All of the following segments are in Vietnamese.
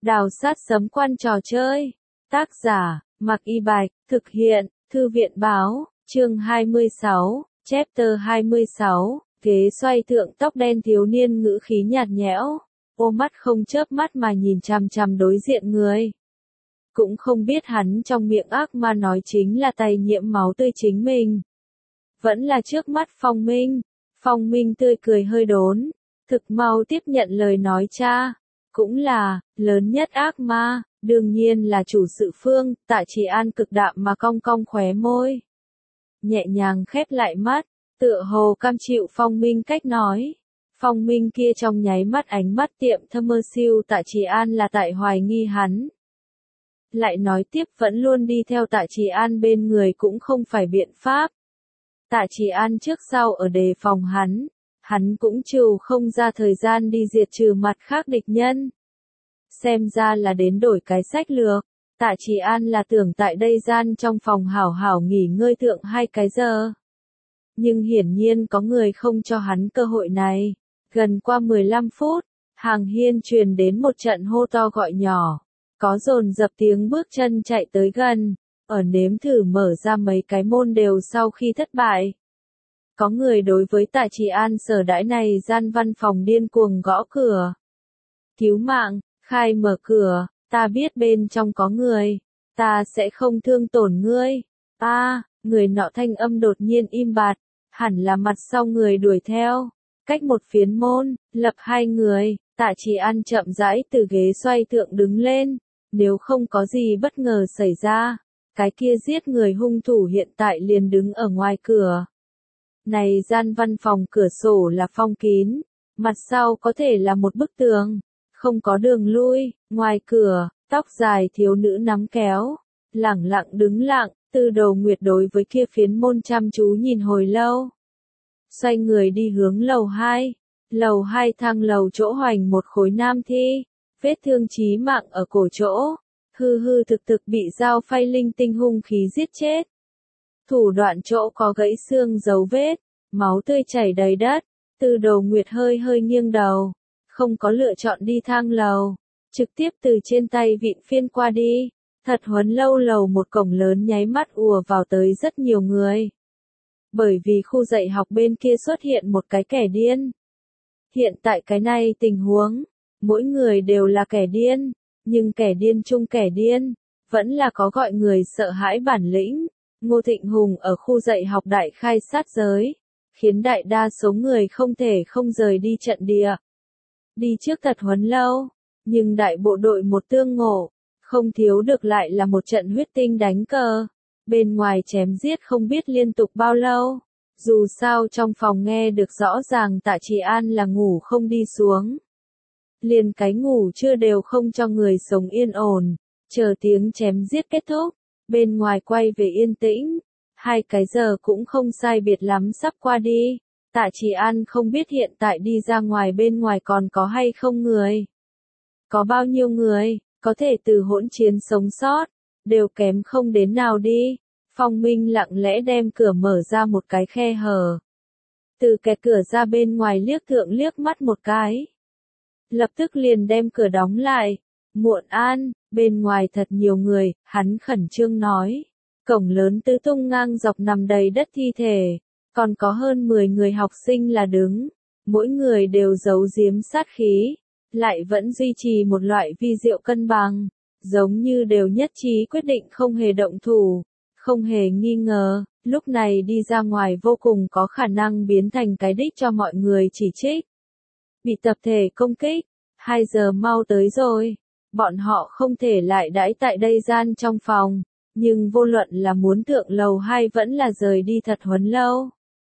Đào sát sấm quan trò chơi. Tác giả, Mạc Y Bạch, thực hiện, Thư viện báo, chương 26, chapter 26, ghế xoay thượng tóc đen thiếu niên ngữ khí nhạt nhẽo, ô mắt không chớp mắt mà nhìn chằm chằm đối diện người. Cũng không biết hắn trong miệng ác ma nói chính là tay nhiễm máu tươi chính mình. Vẫn là trước mắt Phong Minh. Phong Minh tươi cười hơi đốn, thực mau tiếp nhận lời nói cha. Cũng là, lớn nhất ác ma, đương nhiên là chủ sự Phương, Tạ Trì An cực đạm mà cong cong khóe môi. Nhẹ nhàng khép lại mắt, tựa hồ cam chịu Phong Minh cách nói. Phong Minh kia trong nháy mắt ánh mắt tiệm thâm mơ siêu Tạ Trì An là tại hoài nghi hắn. Lại nói tiếp vẫn luôn đi theo Tạ Trì An bên người cũng không phải biện pháp. Tạ Trì An trước sau ở đề phòng hắn cũng trừ không ra thời gian đi diệt trừ mặt khác địch nhân. Xem ra là đến đổi cái sách lược, Tạ Trì An là tưởng tại đây gian trong phòng hảo hảo nghỉ ngơi thượng 2 cái giờ. Nhưng hiển nhiên có người không cho hắn cơ hội này. Gần qua 15 phút, hàng hiên truyền đến một trận hô to gọi nhỏ. Có dồn dập tiếng bước chân chạy tới gần, ở nếm thử mở ra mấy cái môn đều sau khi thất bại. Có người đối với Tạ Trì An sở đãi này gian văn phòng điên cuồng gõ cửa. Cứu mạng, khai mở cửa, ta biết bên trong có người, ta sẽ không thương tổn ngươi. Người nọ thanh âm đột nhiên im bặt, hẳn là mặt sau người đuổi theo. Cách một phiến môn, lập 2 người, Tạ Trì An chậm rãi từ ghế xoay thượng đứng lên. Nếu không có gì bất ngờ xảy ra, cái kia giết người hung thủ hiện tại liền đứng ở ngoài cửa. Này gian văn phòng cửa sổ là phong kín, mặt sau có thể là một bức tường, không có đường lui, ngoài cửa, tóc dài thiếu nữ nắm kéo, lẳng lặng đứng lặng, Tư Đồ Nguyệt đối với kia phiến môn chăm chú nhìn hồi lâu. Xoay người đi hướng lầu 2, lầu 2 thang lầu chỗ hoành một khối nam thi, vết thương chí mạng ở cổ chỗ, hư hư thực thực bị dao phay linh tinh hung khí giết chết. Thủ đoạn chỗ có gãy xương dấu vết, máu tươi chảy đầy đất, Tư Đồ Nguyệt hơi hơi nghiêng đầu, không có lựa chọn đi thang lầu, trực tiếp từ trên tay vịn phiên qua đi. Thật huấn lâu lầu một cổng lớn nháy mắt ùa vào tới rất nhiều người. Bởi vì khu dạy học bên kia xuất hiện một cái kẻ điên. Hiện tại cái này tình huống, mỗi người đều là kẻ điên, nhưng kẻ điên chung kẻ điên, vẫn là có gọi người sợ hãi bản lĩnh. Ngô Thịnh Hùng ở khu dạy học đại khai sát giới, khiến đại đa số người không thể không rời đi trận địa. Đi trước thật huấn lâu, nhưng đại bộ đội một tương ngộ, không thiếu được lại là một trận huyết tinh đánh cờ. Bên ngoài chém giết không biết liên tục bao lâu. Dù sao trong phòng nghe được rõ ràng Tạ Trì An là ngủ không đi xuống. Liền cái ngủ chưa đều không cho người sống yên ổn, chờ tiếng chém giết kết thúc. Bên ngoài quay về yên tĩnh, 2 cái giờ cũng không sai biệt lắm sắp qua đi. Tạ Trì An không biết hiện tại đi ra ngoài bên ngoài còn có hay không người. Có bao nhiêu người, có thể từ hỗn chiến sống sót, đều kém không đến nào đi. Phong Minh lặng lẽ đem cửa mở ra một cái khe hở. Từ kẻ cửa ra bên ngoài liếc thượng liếc mắt một cái. Lập tức liền đem cửa đóng lại. Muộn an, bên ngoài thật nhiều người, hắn khẩn trương nói. Cổng lớn tứ tung ngang dọc nằm đầy đất thi thể. Còn có hơn 10 người học sinh là đứng. Mỗi người đều giấu giếm sát khí. Lại vẫn duy trì một loại vi diệu cân bằng. Giống như đều nhất trí quyết định không hề động thủ. Không hề nghi ngờ, lúc này đi ra ngoài vô cùng có khả năng biến thành cái đích cho mọi người chỉ trích. Bị tập thể công kích, 2 giờ mau tới rồi, bọn họ không thể lại đãi tại đây gian trong phòng, nhưng vô luận là muốn thượng lầu 2 vẫn là rời đi thật huấn lâu.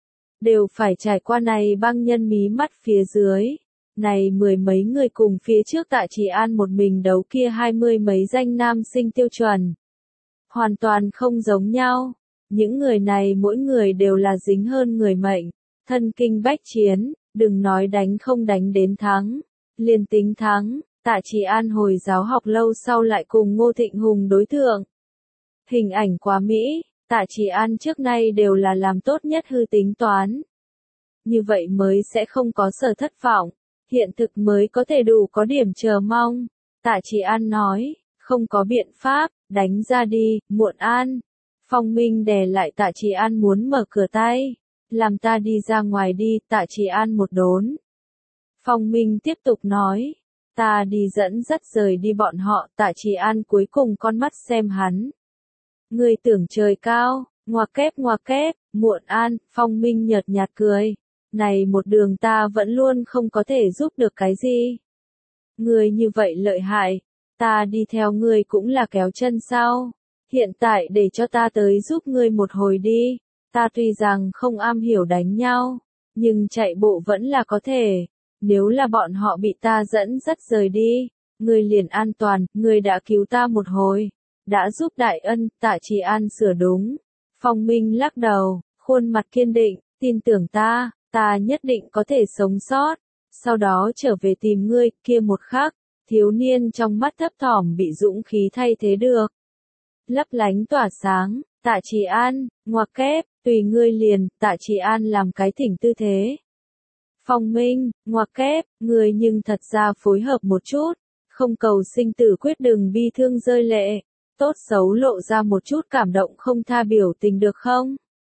Đều phải trải qua này băng nhân mí mắt phía dưới, này 10 mấy người cùng phía trước Tạ Trì An một mình đấu kia 20 mấy danh nam sinh tiêu chuẩn. Hoàn toàn không giống nhau, những người này mỗi người đều là dính hơn người mệnh, thân kinh bách chiến, đừng nói đánh không đánh đến thắng, liền tính thắng, Tạ Trì An hồi giáo học lâu sau lại cùng Ngô Thịnh Hùng đối thượng. Hình ảnh quá mỹ, Tạ Trì An trước nay đều là làm tốt nhất hư tính toán. Như vậy mới sẽ không có sở thất vọng, hiện thực mới có thể đủ có điểm chờ mong. Tạ Chỉ An nói, không có biện pháp, đánh ra đi, Muộn An. Phong Minh đè lại Tạ Chỉ An muốn mở cửa tay. Làm ta đi ra ngoài đi, Tạ Chỉ An một đốn. Phong Minh tiếp tục nói, ta đi dẫn dắt rời đi bọn họ. Tạ Chỉ An cuối cùng con mắt xem hắn. Ngươi tưởng trời cao, ngoặc kép, Muộn An. Phong Minh nhợt nhạt cười. Này một đường ta vẫn luôn không có thể giúp được cái gì. Ngươi như vậy lợi hại, ta đi theo ngươi cũng là kéo chân sao. Hiện tại để cho ta tới giúp ngươi một hồi đi. Ta tuy rằng không am hiểu đánh nhau, nhưng chạy bộ vẫn là có thể. Nếu là bọn họ bị ta dẫn dắt rời đi, ngươi liền an toàn, ngươi đã cứu ta một hồi, đã giúp đại ân. Tạ Chỉ An sửa đúng. Phong Minh lắc đầu, khuôn mặt kiên định, tin tưởng ta nhất định có thể sống sót, sau đó trở về tìm ngươi. Kia một khắc, thiếu niên trong mắt thấp thỏm bị dũng khí thay thế được. Lấp lánh tỏa sáng, Tạ Chỉ An, ngoặc kép, tùy ngươi liền. Tạ Chỉ An làm cái thỉnh tư thế. Phong Minh, ngoặc kép, ngươi nhưng thật ra phối hợp một chút, không cầu sinh tử quyết, đừng bi thương rơi lệ, tốt xấu lộ ra một chút cảm động không tha biểu tình được không?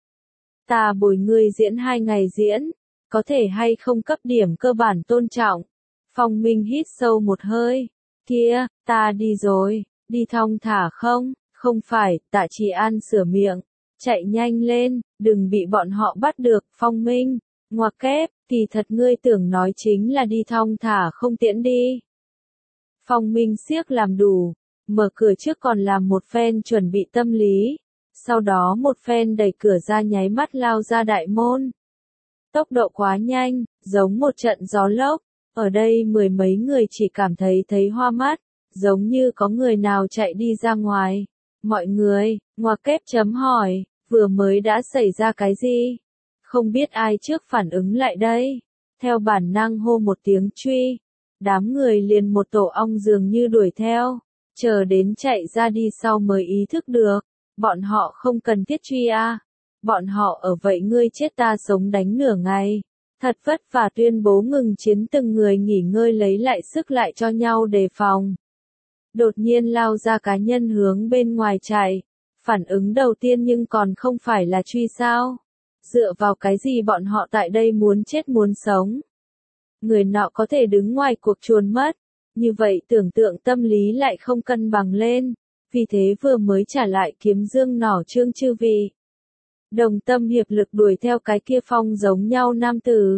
Ta bồi ngươi diễn 2 ngày diễn, có thể hay không cấp điểm cơ bản tôn trọng? Phong Minh hít sâu một hơi, kia, ta đi rồi, đi thong thả không? Không phải. Tạ Chỉ An sửa miệng, chạy nhanh lên, đừng bị bọn họ bắt được. Phong Minh, ngoặc kép, kỳ thật ngươi tưởng nói chính là đi thong thả không tiễn đi. Phong Minh siếc làm đủ, mở cửa trước còn làm một phen chuẩn bị tâm lý, sau đó một phen đẩy cửa ra nháy mắt lao ra đại môn. Tốc độ quá nhanh, giống một trận gió lốc, ở đây mười mấy người chỉ cảm thấy hoa mắt, giống như có người nào chạy đi ra ngoài. Mọi người, ngoặc kép chấm hỏi, vừa mới đã xảy ra cái gì? Không biết ai trước phản ứng lại đây. Theo bản năng hô một tiếng truy. Đám người liền một tổ ong dường như đuổi theo. Chờ đến chạy ra đi sau mới ý thức được. Bọn họ không cần thiết truy à. Bọn họ ở vậy ngươi chết ta sống đánh nửa ngày. Thật vất vả tuyên bố ngừng chiến, từng người nghỉ ngơi lấy lại sức lại cho nhau đề phòng. Đột nhiên lao ra cá nhân hướng bên ngoài chạy. Phản ứng đầu tiên nhưng còn không phải là truy sao? Dựa vào cái gì bọn họ tại đây muốn chết muốn sống? Người nọ có thể đứng ngoài cuộc chuồn mất. Như vậy tưởng tượng tâm lý lại không cân bằng lên. Vì thế vừa mới trả lại kiếm dương nỏ trương chư vị. Đồng tâm hiệp lực đuổi theo cái kia phong giống nhau nam tử.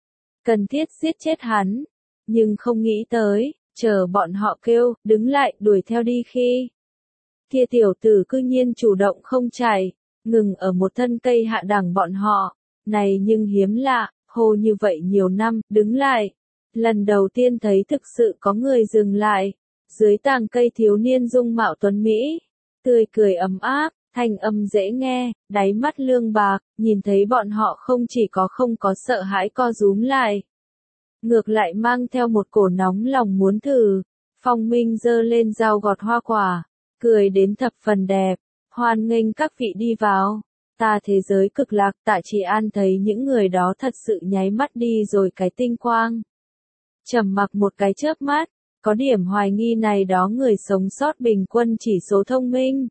Cần thiết giết chết hắn. Nhưng không nghĩ tới, chờ bọn họ kêu, đứng lại, đuổi theo đi khi. Kia tiểu tử cư nhiên chủ động không chạy, ngừng ở một thân cây hạ đẳng bọn họ. Này nhưng hiếm lạ, hô như vậy nhiều năm, đứng lại. Lần đầu tiên thấy thực sự có người dừng lại. Dưới tàng cây thiếu niên dung mạo tuấn Mỹ. Tươi cười ấm áp, thanh âm dễ nghe, đáy mắt lương bạc, nhìn thấy bọn họ không chỉ không có sợ hãi co rúm lại. Ngược lại mang theo một cổ nóng lòng muốn thử. Phong Minh giơ lên dao gọt hoa quả, cười đến thập phần đẹp, hoan nghênh các vị đi vào. Ta thế giới cực lạc. Tạ Chỉ An thấy những người đó thật sự nháy mắt đi rồi cái tinh quang. Trầm mặc một cái chớp mắt, có điểm hoài nghi này đó người sống sót bình quân chỉ số thông minh.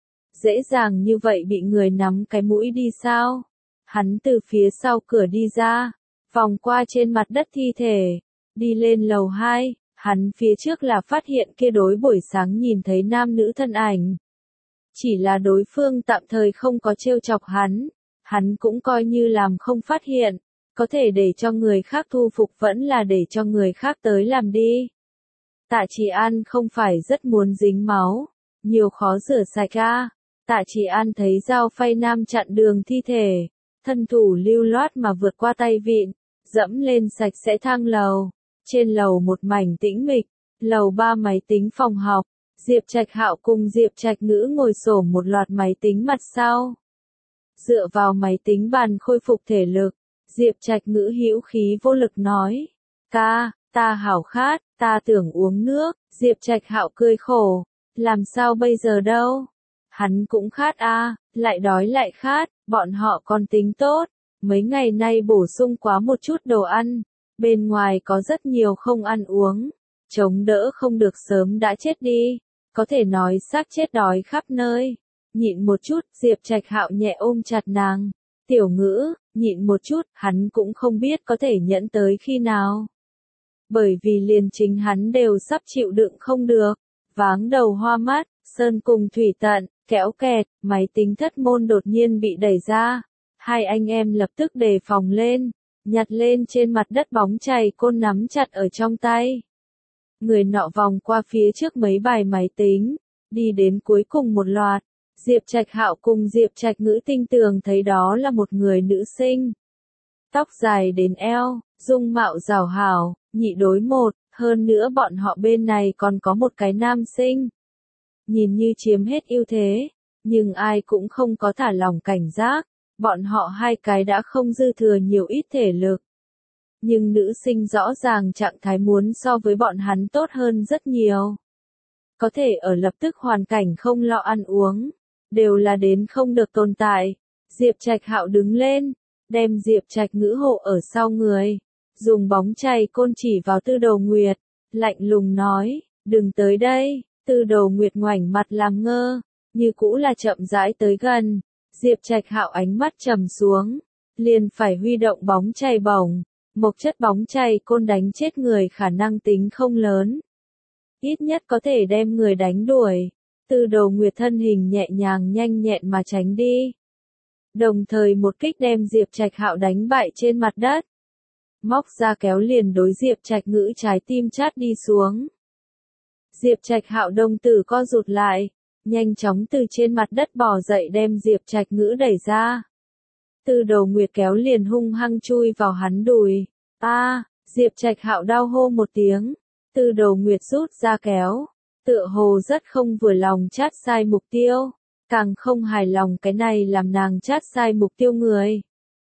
Dễ dàng như vậy bị người nắm cái mũi đi sao? Hắn từ phía sau cửa đi ra, vòng qua trên mặt đất thi thể, đi lên lầu 2, hắn phía trước là phát hiện kia đối buổi sáng nhìn thấy nam nữ thân ảnh. Chỉ là đối phương tạm thời không có trêu chọc hắn cũng coi như làm không phát hiện, có thể để cho người khác thu phục vẫn là để cho người khác tới làm đi. Tạ Chỉ An không phải rất muốn dính máu, nhiều khó rửa sạch à. Tạ Chỉ An thấy dao phay nam chặn đường thi thể, thân thủ lưu loát mà vượt qua tay vịn, dẫm lên sạch sẽ thang lầu. Trên lầu một mảnh tĩnh mịch, lầu 3 máy tính phòng học, Diệp Trạch Hạo cùng Diệp Trạch Ngữ ngồi xổm một loạt máy tính mặt sau. Dựa vào máy tính bàn khôi phục thể lực, Diệp Trạch Ngữ hữu khí vô lực nói, ca, ta hảo khát, ta tưởng uống nước. Diệp Trạch Hạo cười khổ, làm sao bây giờ đâu? Hắn cũng khát à, lại đói lại khát, bọn họ còn tính tốt, mấy ngày nay bổ sung quá một chút đồ ăn, bên ngoài có rất nhiều không ăn uống, chống đỡ không được sớm đã chết đi, có thể nói xác chết đói khắp nơi. Nhịn một chút, Diệp Trạch Hạo nhẹ ôm chặt nàng. Tiểu Ngữ, nhịn một chút, hắn cũng không biết có thể nhẫn tới khi nào. Bởi vì liền chính hắn đều sắp chịu đựng không được. Váng đầu hoa mắt, sơn cùng thủy tận, kéo kẹt, máy tính thất môn đột nhiên bị đẩy ra. Hai anh em lập tức đề phòng lên, nhặt lên trên mặt đất bóng chày côn nắm chặt ở trong tay. Người nọ vòng qua phía trước mấy bài máy tính, đi đến cuối cùng một loạt. Diệp Trạch Hạo cùng Diệp Trạch Ngữ tinh tường thấy đó là một người nữ sinh. Tóc dài đến eo, dung mạo rào hảo, nhị đối một, hơn nữa bọn họ bên này còn có một cái nam sinh. Nhìn như chiếm hết ưu thế, nhưng ai cũng không có thả lỏng cảnh giác, bọn họ hai cái đã không dư thừa nhiều ít thể lực. Nhưng nữ sinh rõ ràng trạng thái muốn so với bọn hắn tốt hơn rất nhiều. Có thể ở lập tức hoàn cảnh không lo ăn uống, đều là đến không được tồn tại. Diệp Trạch Hạo đứng lên, đem Diệp Trạch Ngữ hộ ở sau người, dùng bóng chày côn chỉ vào Tư Đồ Nguyệt, lạnh lùng nói, đừng tới đây. Tư Đồ Nguyệt ngoảnh mặt làm ngơ, như cũ là chậm rãi tới gần. Diệp Trạch Hạo ánh mắt trầm xuống, liền phải huy động bóng chày bổng, một chất bóng chày côn đánh chết người khả năng tính không lớn. Ít nhất có thể đem người đánh đuổi. Tư Đồ Nguyệt thân hình nhẹ nhàng nhanh nhẹn mà tránh đi. Đồng thời một kích đem Diệp Trạch Hạo đánh bại trên mặt đất. Móc ra kéo liền đối Diệp Trạch Ngữ trái tim chát đi xuống. Diệp Trạch Hạo đồng tử co rụt lại, nhanh chóng từ trên mặt đất bò dậy đem Diệp Trạch Ngữ đẩy ra. Tư Đồ Nguyệt kéo liền hung hăng chui vào hắn đùi. Diệp Trạch Hạo đau hô một tiếng. Tư Đồ Nguyệt rút ra kéo, tựa hồ rất không vừa lòng chát sai mục tiêu, càng không hài lòng cái này làm nàng chát sai mục tiêu người.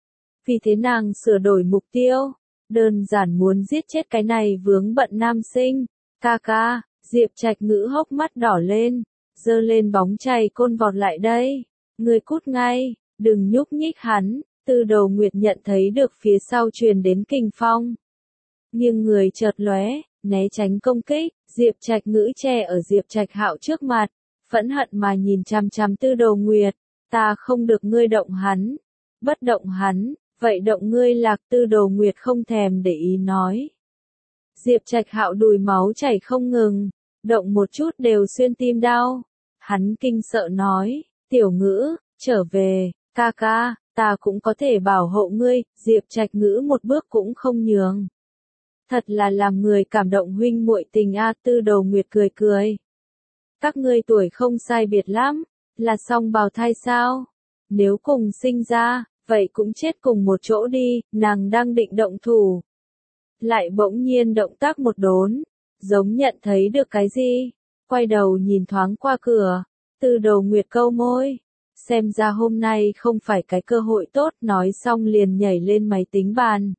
Vì thế nàng sửa đổi mục tiêu, đơn giản muốn giết chết cái này vướng bận nam sinh. Ca, Diệp Trạch Ngữ hốc mắt đỏ lên, giơ lên bóng chày côn vọt lại đây. Người cút ngay, đừng nhúc nhích hắn. Tư Đồ Nguyệt nhận thấy được phía sau truyền đến kình phong. Nhưng người chợt lóe, né tránh công kích, Diệp Trạch Ngữ che ở Diệp Trạch Hạo trước mặt, phẫn hận mà nhìn chằm chằm Tư Đồ Nguyệt, ta không được ngươi động hắn, bất động hắn, vậy động ngươi lạc. Tư Đồ Nguyệt không thèm để ý nói. Diệp Trạch Hạo đùi máu chảy không ngừng, động một chút đều xuyên tim đau, hắn kinh sợ nói, Tiểu Ngữ, trở về, ca, ta cũng có thể bảo hộ ngươi. Diệp Trạch Ngữ một bước cũng không nhường. Thật là làm người cảm động huynh muội tình a. Tư Đồ Nguyệt cười cười. Các ngươi tuổi không sai biệt lắm, là song bào thai sao? Nếu cùng sinh ra, vậy cũng chết cùng một chỗ đi. Nàng đang định động thủ, lại bỗng nhiên động tác một đốn, giống nhận thấy được cái gì, quay đầu nhìn thoáng qua cửa. Tư Đồ Nguyệt câu môi, xem ra hôm nay không phải cái cơ hội tốt, nói xong liền nhảy lên máy tính bàn.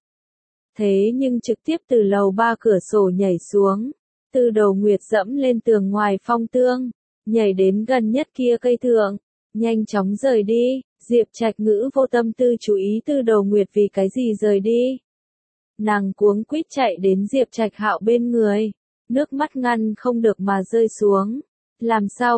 Thế nhưng trực tiếp từ lầu 3 cửa sổ nhảy xuống. Tư Đồ Nguyệt dẫm lên tường ngoài phong tương, nhảy đến gần nhất kia cây thượng, nhanh chóng rời đi. Diệp Trạch Ngữ vô tâm tư chú ý Tư Đồ Nguyệt vì cái gì rời đi. Nàng cuống quýt chạy đến Diệp Trạch Hạo bên người, nước mắt ngăn không được mà rơi xuống. Làm sao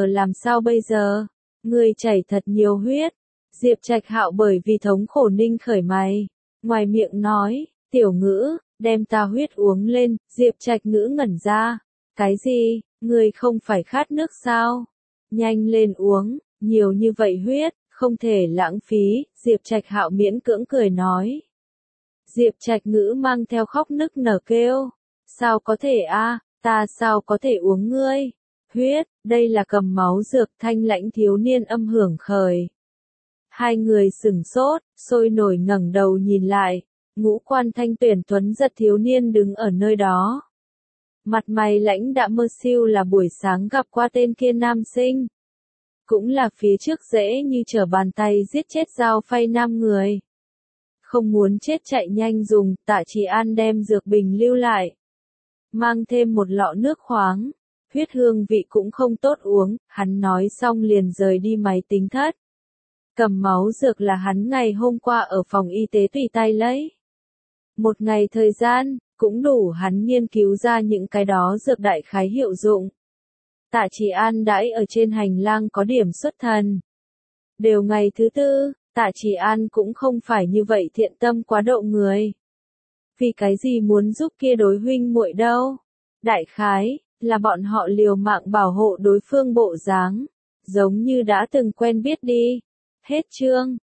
bây giờ? Người chảy thật nhiều huyết. Diệp Trạch Hạo bởi vì thống khổ ninh khởi mày, ngoài miệng nói, Tiểu Ngữ, đem ta huyết uống lên. Diệp Trạch Ngữ ngẩn ra, cái gì, người không phải khát nước sao? Nhanh lên uống, nhiều như vậy huyết, không thể lãng phí. Diệp Trạch Hạo miễn cưỡng cười nói. Diệp Trạch Ngữ mang theo khóc nức nở kêu, sao có thể ta sao có thể uống ngươi huyết, đây là cầm máu dược. Thanh lãnh thiếu niên âm hưởng khởi. Hai người sửng sốt, sôi nổi ngẩng đầu nhìn lại, ngũ quan thanh tuyển tuấn giật thiếu niên đứng ở nơi đó. Mặt mày lãnh đạm mơ siêu là buổi sáng gặp qua tên kia nam sinh. Cũng là phía trước dễ như trở bàn tay giết chết Giao Phay nam người. Không muốn chết chạy nhanh dùng. Tạ Chỉ An đem dược bình lưu lại, mang thêm một lọ nước khoáng, huyết hương vị cũng không tốt uống. Hắn nói xong liền rời đi máy tính thất. Cầm máu dược là hắn ngày hôm qua ở phòng y tế tùy tay lấy. Một ngày thời gian, cũng đủ hắn nghiên cứu ra những cái đó dược đại khái hiệu dụng. Tạ Trì An đãi ở trên hành lang có điểm xuất thần. Đều ngày thứ tư, Tạ Trì An cũng không phải như vậy thiện tâm quá độ người. Vì cái gì muốn giúp kia đối huynh muội đâu? Đại khái, là bọn họ liều mạng bảo hộ đối phương bộ dáng, giống như đã từng quen biết đi. Hết chương.